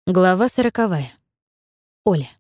Глава 40. Оля.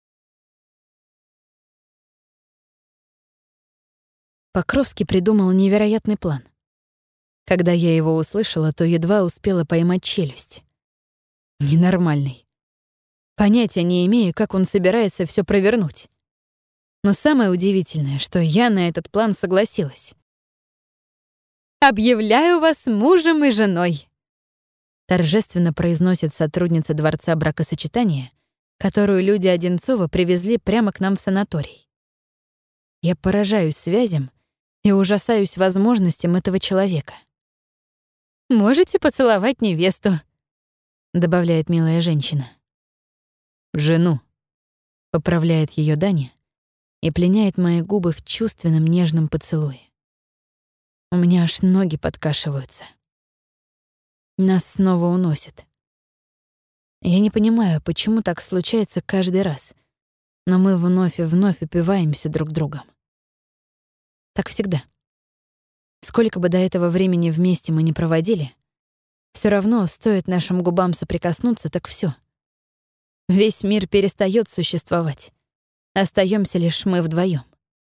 Покровский придумал невероятный план. Когда я его услышала, то едва успела поймать челюсть. Ненормальный. Понятия не имею, как он собирается все провернуть. Но самое удивительное, что я на этот план согласилась. «Объявляю вас мужем и женой», — торжественно произносит сотрудница Дворца бракосочетания, которую люди Одинцова привезли прямо к нам в санаторий. Я поражаюсь связям и ужасаюсь возможностям этого человека. «Можете поцеловать невесту», — добавляет милая женщина. «Жену», — поправляет ее Даня и пленяет мои губы в чувственном нежном поцелуе. У меня аж ноги подкашиваются. Нас снова уносит. Я не понимаю, почему так случается каждый раз, но мы вновь и вновь упиваемся друг другом. Так всегда. Сколько бы до этого времени вместе мы ни проводили, все равно стоит нашим губам соприкоснуться, так все. Весь мир перестает существовать. Остаемся лишь мы вдвоем.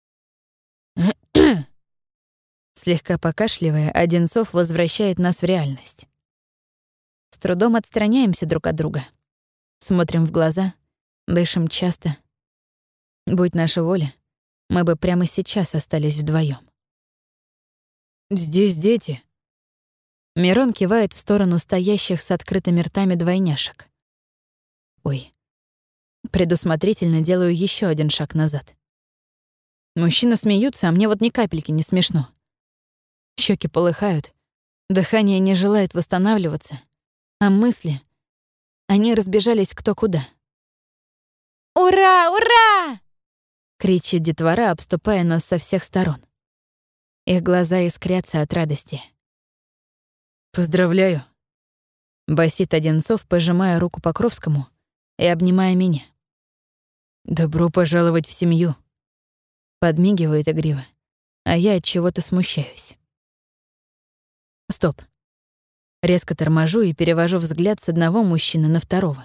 Слегка покашливая, Одинцов возвращает нас в реальность. С трудом отстраняемся друг от друга. Смотрим в глаза, дышим часто. Будь наша воля, мы бы прямо сейчас остались вдвоем. «Здесь дети». Мирон кивает в сторону стоящих с открытыми ртами двойняшек. Ой. Предусмотрительно делаю еще один шаг назад. Мужчины смеются, а мне вот ни капельки не смешно. Щеки полыхают, дыхание не желает восстанавливаться, а мысли, они разбежались кто куда. «Ура! Ура!» — кричит детвора, обступая нас со всех сторон. Их глаза искрятся от радости. «Поздравляю!» — басит Одинцов, пожимая руку Покровскому и обнимая меня. «Добро пожаловать в семью!» — подмигивает игриво, а я от чего-то смущаюсь. Стоп. Резко торможу и перевожу взгляд с одного мужчины на второго.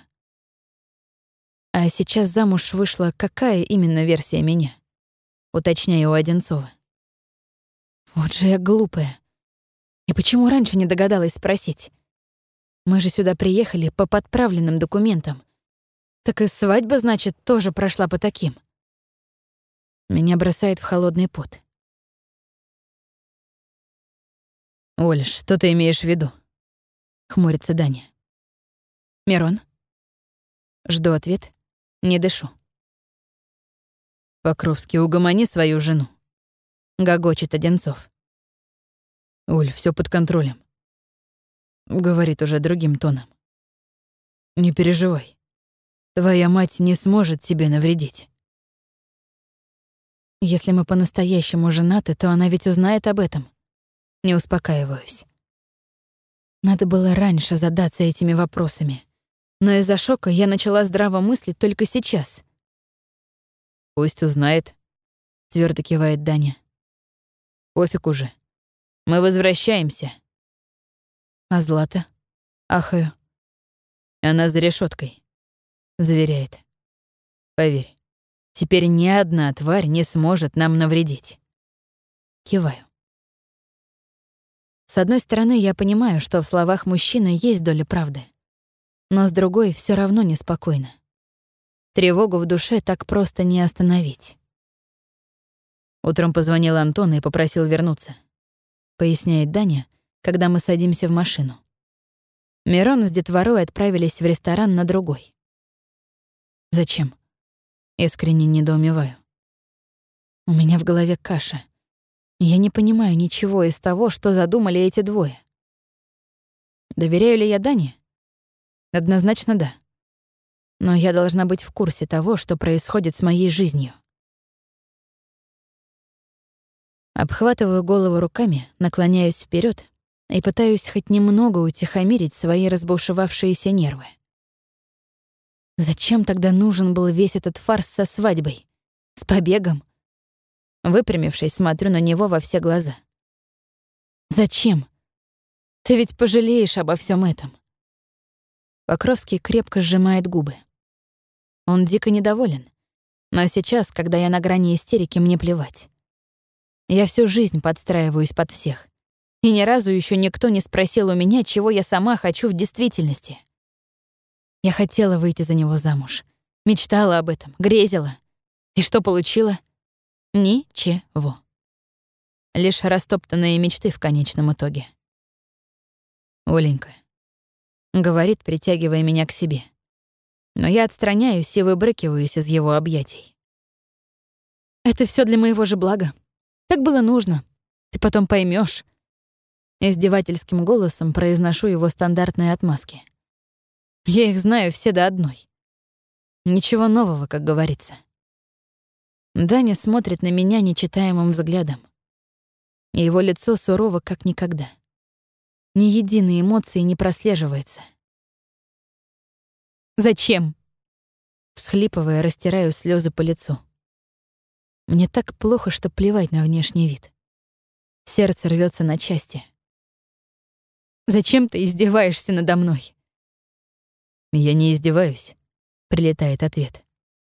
А сейчас замуж вышла какая именно версия меня? Уточняю у Одинцова. Вот же я глупая. И почему раньше не догадалась спросить? Мы же сюда приехали по подправленным документам. Так и свадьба, значит, тоже прошла по таким. Меня бросает в холодный пот. «Оль, что ты имеешь в виду?» — хмурится Даня. «Мирон?» Жду ответ, не дышу. «Покровский, угомони свою жену», — гогочет Одинцов. «Оль, все под контролем», — говорит уже другим тоном. «Не переживай, твоя мать не сможет тебе навредить». Если мы по-настоящему женаты, то она ведь узнает об этом. Не успокаиваюсь. Надо было раньше задаться этими вопросами. Но из-за шока я начала здраво мыслить только сейчас. «Пусть узнает», — твердо кивает Даня. «Пофиг уже. Мы возвращаемся». «А Злата?» Ахаю. «Она за решеткой, заверяет. «Поверь, теперь ни одна тварь не сможет нам навредить». Киваю. С одной стороны, я понимаю, что в словах мужчины есть доля правды. Но с другой все равно неспокойно. Тревогу в душе так просто не остановить. Утром позвонил Антон и попросил вернуться. Поясняет Даня, когда мы садимся в машину. Мирон с детворой отправились в ресторан на другой. Зачем? Искренне недоумеваю. У меня в голове каша. Я не понимаю ничего из того, что задумали эти двое. Доверяю ли я Дане? Однозначно да. Но я должна быть в курсе того, что происходит с моей жизнью. Обхватываю голову руками, наклоняюсь вперед и пытаюсь хоть немного утихомирить свои разбушевавшиеся нервы. Зачем тогда нужен был весь этот фарс со свадьбой? С побегом? Выпрямившись, смотрю на него во все глаза. Зачем? Ты ведь пожалеешь обо всем этом. Покровский крепко сжимает губы. Он дико недоволен. Но сейчас, когда я на грани истерики, мне плевать. Я всю жизнь подстраиваюсь под всех. И ни разу еще никто не спросил у меня, чего я сама хочу в действительности. Я хотела выйти за него замуж. Мечтала об этом, грезила. И что получила? Ничего. Лишь растоптанные мечты в конечном итоге. «Оленька», — говорит, притягивая меня к себе. Но я отстраняюсь и выбрыкиваюсь из его объятий. «Это все для моего же блага. Так было нужно. Ты потом поймешь. Издевательским голосом произношу его стандартные отмазки. Я их знаю все до одной. Ничего нового, как говорится. Даня смотрит на меня нечитаемым взглядом. И его лицо сурово, как никогда. Ни единой эмоции не прослеживается. «Зачем?» Всхлипывая, растираю слезы по лицу. Мне так плохо, что плевать на внешний вид. Сердце рвется на части. «Зачем ты издеваешься надо мной?» «Я не издеваюсь», — прилетает ответ.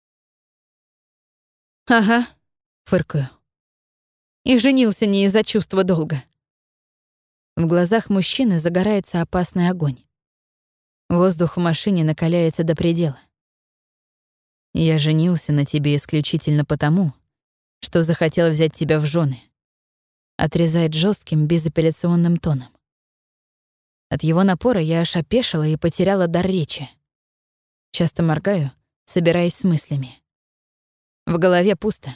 «Ага», — фыркаю. «И женился не из-за чувства долга». В глазах мужчины загорается опасный огонь. Воздух в машине накаляется до предела. «Я женился на тебе исключительно потому, что захотел взять тебя в жены», — отрезает жестким, безапелляционным тоном. От его напора я аж опешила и потеряла дар речи. Часто моргаю, собираясь с мыслями. В голове пусто.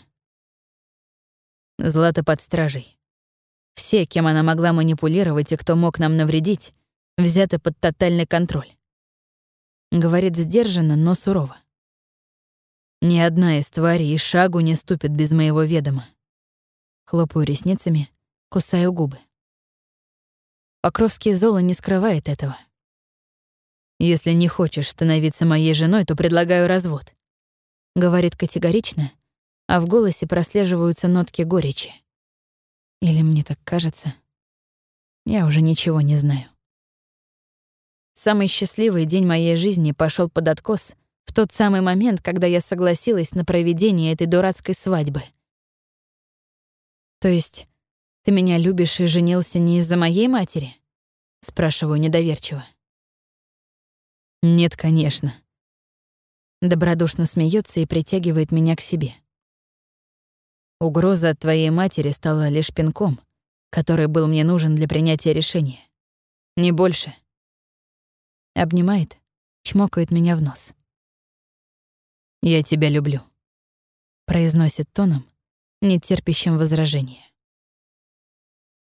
Злата под стражей. Все, кем она могла манипулировать и кто мог нам навредить, взяты под тотальный контроль. Говорит сдержанно, но сурово. Ни одна из тварей и шагу не ступит без моего ведома. Хлопаю ресницами, кусаю губы. Покровский зло не скрывает этого. «Если не хочешь становиться моей женой, то предлагаю развод», — говорит категорично, а в голосе прослеживаются нотки горечи. Или мне так кажется? Я уже ничего не знаю. Самый счастливый день моей жизни пошел под откос в тот самый момент, когда я согласилась на проведение этой дурацкой свадьбы. То есть ты меня любишь и женился не из-за моей матери? Спрашиваю недоверчиво. Нет, конечно. Добродушно смеется и притягивает меня к себе. Угроза от твоей матери стала лишь пинком, который был мне нужен для принятия решения. Не больше. Обнимает, чмокает меня в нос. «Я тебя люблю», — произносит тоном, не терпящим возражения.